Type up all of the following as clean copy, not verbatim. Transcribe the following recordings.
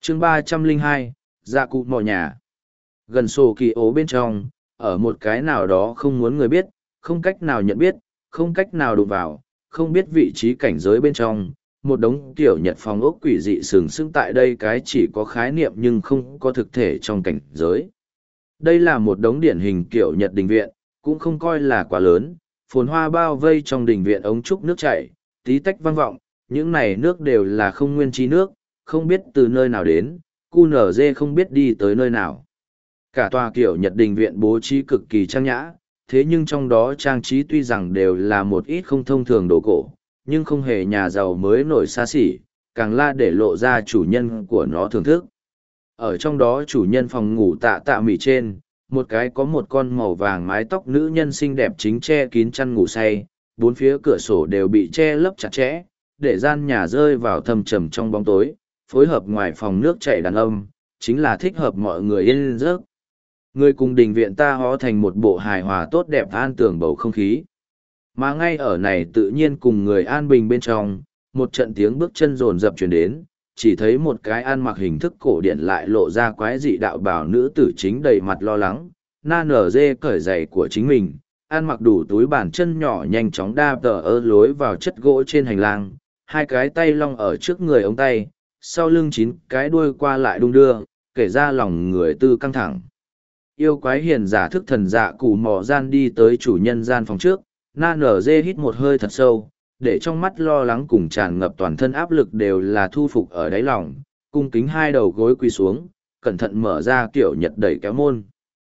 chương 302, dạ cụ mò nhà. Gần sổ kỳ ố bên trong, ở một cái nào đó không muốn người biết, không cách nào nhận biết, không cách nào đụng vào, không biết vị trí cảnh giới bên trong, một đống tiểu nhật phòng ốc quỷ dị sừng sững tại đây cái chỉ có khái niệm nhưng không có thực thể trong cảnh giới. Đây là một đống điển hình kiểu Nhật đình viện, cũng không coi là quá lớn, phồn hoa bao vây trong đình viện ống trúc nước chảy, tí tách vang vọng, những này nước đều là không nguyên chi nước, không biết từ nơi nào đến, QNZ không biết đi tới nơi nào. Cả tòa kiểu Nhật đình viện bố trí cực kỳ trang nhã, thế nhưng trong đó trang trí tuy rằng đều là một ít không thông thường đồ cổ, nhưng không hề nhà giàu mới nổi xa xỉ, càng là để lộ ra chủ nhân của nó thưởng thức. Ở trong đó chủ nhân phòng ngủ tạ tạ mỉ trên, một cái có một con màu vàng mái tóc nữ nhân xinh đẹp chính che kín chăn ngủ say, bốn phía cửa sổ đều bị che lấp chặt chẽ, để gian nhà rơi vào thâm trầm trong bóng tối, phối hợp ngoài phòng nước chảy đàn âm, chính là thích hợp mọi người yên giấc. Người cùng đình viện ta hó thành một bộ hài hòa tốt đẹp an tường bầu không khí. Mà ngay ở này tự nhiên cùng người an bình bên trong, một trận tiếng bước chân rồn rập truyền đến, chỉ thấy một cái ăn mặc hình thức cổ điển lại lộ ra quái dị đạo bào nữ tử chính đầy mặt lo lắng, na nở dê cởi giày của chính mình, ăn mặc đủ túi bàn chân nhỏ nhanh chóng đa tờ ơ lối vào chất gỗ trên hành lang, hai cái tay long ở trước người ống tay, sau lưng 9 cái đuôi qua lại đung đưa, kể ra lòng người tư căng thẳng. Yêu quái hiền giả thức thần dạ cù mò gian đi tới chủ nhân gian phòng trước, na nở dê hít một hơi thật sâu, để trong mắt lo lắng cùng tràn ngập toàn thân áp lực đều là thu phục ở đáy lòng, cung kính hai đầu gối quỳ xuống, cẩn thận mở ra kiểu Nhật đẩy kéo môn.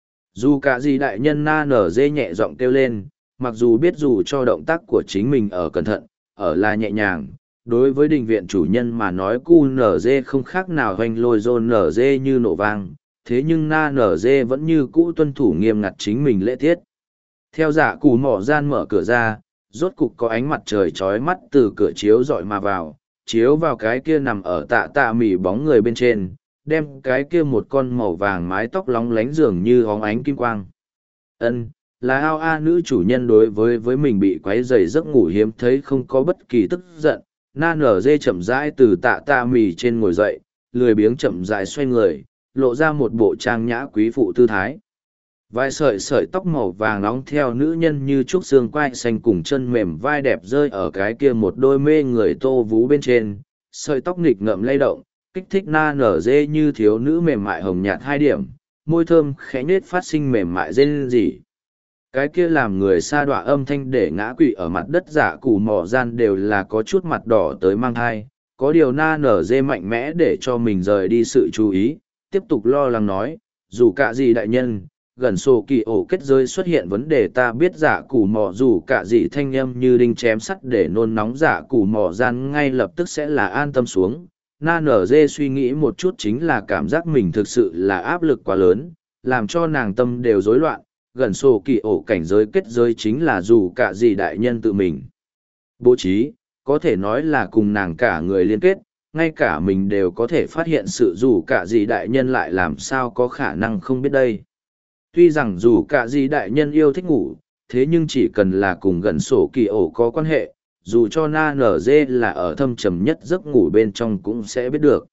Dù cả gì đại nhân na nở dê nhẹ giọng kêu lên, mặc dù biết dù cho động tác của chính mình ở cẩn thận, ở là nhẹ nhàng, đối với đình viện chủ nhân mà nói cu nở dê không khác nào hoành lôi rôn nở dê như nổ vang, thế nhưng na nở dê vẫn như cũ tuân thủ nghiêm ngặt chính mình lễ tiết. Theo giả cù mỏ gian mở cửa ra, rốt cục có ánh mặt trời chói mắt từ cửa chiếu dọi mà vào, chiếu vào cái kia nằm ở tạ tạ mỉ bóng người bên trên, đem cái kia một con màu vàng mái tóc lóng lánh dường như hóng ánh kim quang. Ân, là ao a nữ chủ nhân đối với mình bị quấy rầy giấc ngủ hiếm thấy không có bất kỳ tức giận, na nở dê chậm rãi từ tạ tạ mỉ trên ngồi dậy, lười biếng chậm rãi xoay người, lộ ra một bộ trang nhã quý phụ tư thái. Vài sợi tóc màu vàng nóng theo nữ nhân như trúc xương quai xanh cùng chân mềm vai đẹp rơi ở cái kia một đôi mê người tô vú bên trên, sợi tóc nghịch ngợm lay động, kích thích na nở dê như thiếu nữ mềm mại hồng nhạt 2 điểm, môi thơm khẽ nết phát sinh mềm mại rên rỉ. Cái kia làm người sa đọa âm thanh để ngã quỵ ở mặt đất giả cù mò gian đều là có chút mặt đỏ tới mang thai, có điều na nở dê mạnh mẽ để cho mình rời đi sự chú ý, tiếp tục lo lắng nói, dù cả gì đại nhân, gần sổ kỳ ổ kết giới xuất hiện vấn đề ta biết giả cù mò dù cả gì thanh âm như đinh chém sắt để nôn nóng giả cù mò gian ngay lập tức sẽ là an tâm xuống. Na nở dê suy nghĩ một chút chính là cảm giác mình thực sự là áp lực quá lớn, làm cho nàng tâm đều rối loạn, gần sổ kỳ ổ cảnh giới kết giới chính là dù cả gì đại nhân tự mình bố trí, có thể nói là cùng nàng cả người liên kết, ngay cả mình đều có thể phát hiện sự dù cả gì đại nhân lại làm sao có khả năng không biết đây. Tuy rằng dù cả gì đại nhân yêu thích ngủ, thế nhưng chỉ cần là cùng gần sổ kỳ ổ có quan hệ, dù cho na nở dê là ở thâm trầm nhất giấc ngủ bên trong cũng sẽ biết được.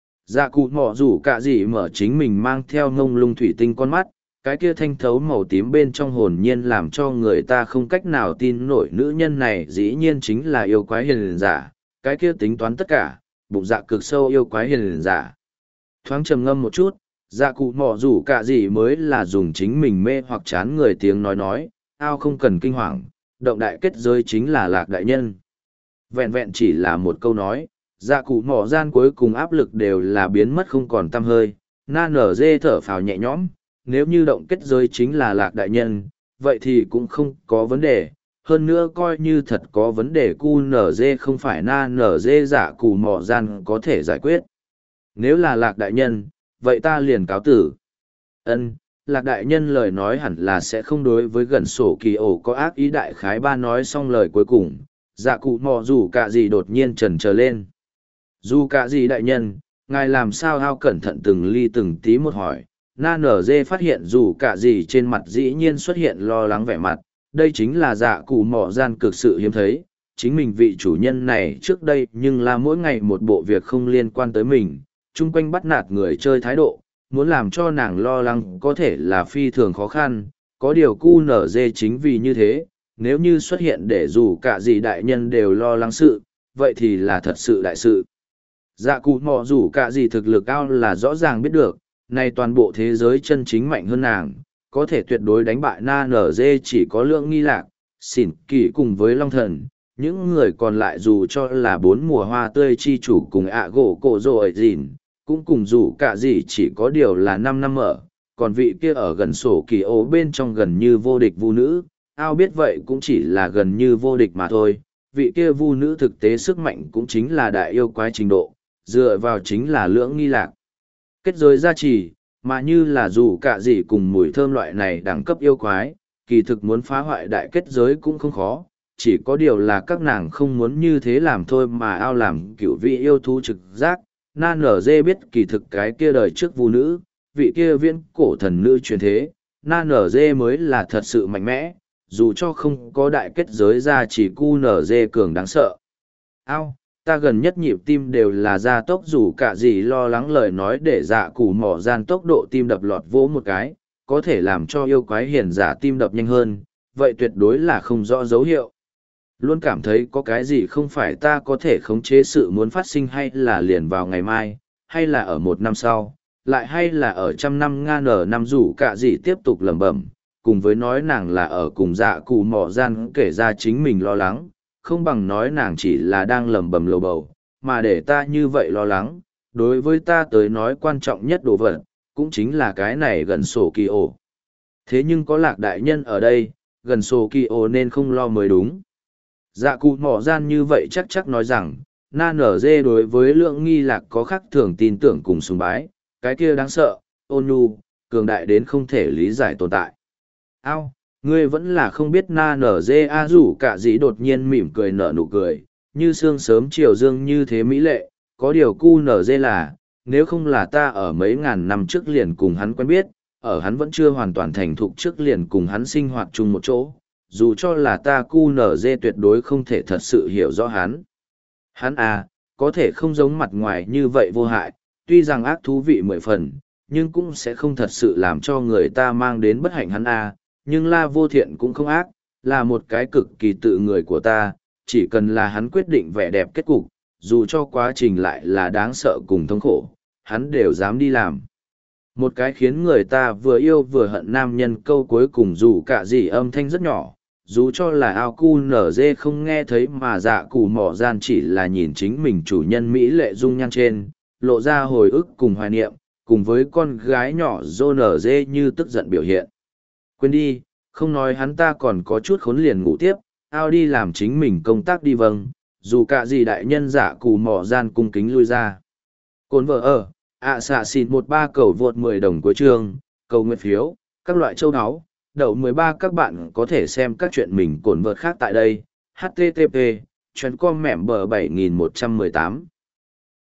Dạ cụ mỏ dù cả gì mở chính mình mang theo ngông lung thủy tinh con mắt, cái kia thanh thấu màu tím bên trong hồn nhiên làm cho người ta không cách nào tin nổi nữ nhân này dĩ nhiên chính là yêu quái hiền giả, cái kia tính toán tất cả, bụng dạ cực sâu yêu quái hiền giả. Thoáng trầm ngâm một chút, dạ cụ mỏ rủ cả gì mới là dùng chính mình mê hoặc chán người tiếng nói, ao không cần kinh hoàng, động đại kết giới chính là lạc đại nhân. Vẹn vẹn chỉ là một câu nói, dạ cụ mỏ gian cuối cùng áp lực đều là biến mất không còn tăm hơi, na nở dê thở phào nhẹ nhõm, nếu như động kết giới chính là lạc đại nhân, vậy thì cũng không có vấn đề. Hơn nữa coi như thật có vấn đề QNZ không phải na nở dê giả cù mò gian có thể giải quyết. Nếu là lạc đại nhân, vậy ta liền cáo tử. Ân, lạc đại nhân lời nói hẳn là sẽ không đối với gần sổ kỳ ổ có ác ý đại khái ba nói xong lời cuối cùng. Dạ cụ mò dù cả gì đột nhiên trần trở lên. Dù cả gì đại nhân, ngài làm sao hao cẩn thận từng ly từng tí một hỏi. Na nở dê phát hiện dù cả gì trên mặt dĩ nhiên xuất hiện lo lắng vẻ mặt. Đây chính là dạ cụ mò gian cực sự hiếm thấy. Chính mình vị chủ nhân này trước đây nhưng là mỗi ngày một bộ việc không liên quan tới mình, chung quanh bắt nạt người chơi thái độ, muốn làm cho nàng lo lắng có thể là phi thường khó khăn, có điều cu nở dê chính vì như thế, nếu như xuất hiện để dù cả gì đại nhân đều lo lắng sự, vậy thì là thật sự đại sự. Dạ cụ mò dù cả gì thực lực cao là rõ ràng biết được, nay toàn bộ thế giới chân chính mạnh hơn nàng, có thể tuyệt đối đánh bại na nở dê chỉ có lượng nghi lạc, xỉn kỳ cùng với long thần. Những người còn lại dù cho là bốn mùa hoa tươi chi chủ cùng ạ gỗ cổ rồ ấy dìn, cũng cùng dù cả gì chỉ có điều là 5 năm ở, còn vị kia ở gần sổ kỳ ố bên trong gần như vô địch vu nữ, ao biết vậy cũng chỉ là gần như vô địch mà thôi, vị kia vu nữ thực tế sức mạnh cũng chính là đại yêu quái trình độ, dựa vào chính là lưỡng nghi lạc. Kết giới gia trì, mà như là dù cả gì cùng mùi thơm loại này đẳng cấp yêu quái, kỳ thực muốn phá hoại đại kết giới cũng không khó, chỉ có điều là các nàng không muốn như thế làm thôi mà ao làm cựu vị yêu thú trực giác. Na nở dê biết kỳ thực cái kia đời trước vu nữ, vị kia viễn cổ thần nữ truyền thế, na nở dê mới là thật sự mạnh mẽ, dù cho không có đại kết giới ra chỉ cu nở dê cường đáng sợ. Ao, ta gần nhất nhịp tim đều là gia tốc dù cả gì lo lắng lời nói để dạ củ mỏ gian tốc độ tim đập lọt vỗ một cái, có thể làm cho yêu quái hiền giả tim đập nhanh hơn, vậy tuyệt đối là không rõ dấu hiệu. Luôn cảm thấy có cái gì không phải ta có thể khống chế sự muốn phát sinh hay là liền vào ngày mai, hay là ở một năm sau, lại hay là ở trăm năm nga nở năm rủ cả gì tiếp tục lẩm bẩm, cùng với nói nàng là ở cùng dạ cụ mỏ gian kể ra chính mình lo lắng, không bằng nói nàng chỉ là đang lẩm bẩm lầu bầu, mà để ta như vậy lo lắng, đối với ta tới nói quan trọng nhất đồ vật, cũng chính là cái này gần sổ kỳ ổ. Thế nhưng có lạc đại nhân ở đây, gần sổ kỳ ổ nên không lo mới đúng. Dạ cụ mỏ gian như vậy chắc nói rằng, na nở dê đối với lượng nghi lạc có khác thường tin tưởng cùng sùng bái, cái kia đáng sợ, ôn nhu, cường đại đến không thể lý giải tồn tại. Ao, ngươi vẫn là không biết na nở dê a rủ cả dĩ đột nhiên mỉm cười nở nụ cười, như sương sớm chiều dương như thế mỹ lệ, có điều cu nở dê là, nếu không là ta ở mấy ngàn năm trước liền cùng hắn quen biết, ở hắn vẫn chưa hoàn toàn thành thục trước liền cùng hắn sinh hoạt chung một chỗ, dù cho là ta cu nở dê tuyệt đối không thể thật sự hiểu rõ hắn. Hắn à, có thể không giống mặt ngoài như vậy vô hại, tuy rằng ác thú vị 10 phần, nhưng cũng sẽ không thật sự làm cho người ta mang đến bất hạnh hắn à, nhưng La Vô Thiện cũng không ác, là một cái cực kỳ tự người của ta, chỉ cần là hắn quyết định vẻ đẹp kết cục, dù cho quá trình lại là đáng sợ cùng thống khổ, hắn đều dám đi làm. Một cái khiến người ta vừa yêu vừa hận nam nhân câu cuối cùng dù cả gì âm thanh rất nhỏ, dù cho là ao cu nở dê không nghe thấy mà dạ cù mỏ gian chỉ là nhìn chính mình chủ nhân Mỹ lệ dung nhan trên, lộ ra hồi ức cùng hoài niệm, cùng với con gái nhỏ dô nở dê như tức giận biểu hiện. Quên đi, không nói hắn ta còn có chút khốn liền ngủ tiếp, ao đi làm chính mình công tác đi vâng, dù cả gì đại nhân dạ cù mỏ gian cung kính lui ra. Cồn vợ ở, xạ xịn 13 cầu vượt 10 đồng cuối chương, cầu nguyện phiếu, các loại châu áo. Đậu 13 các bạn có thể xem các chuyện mình cồn vợt khác tại đây. http://com mẻm bờ 7118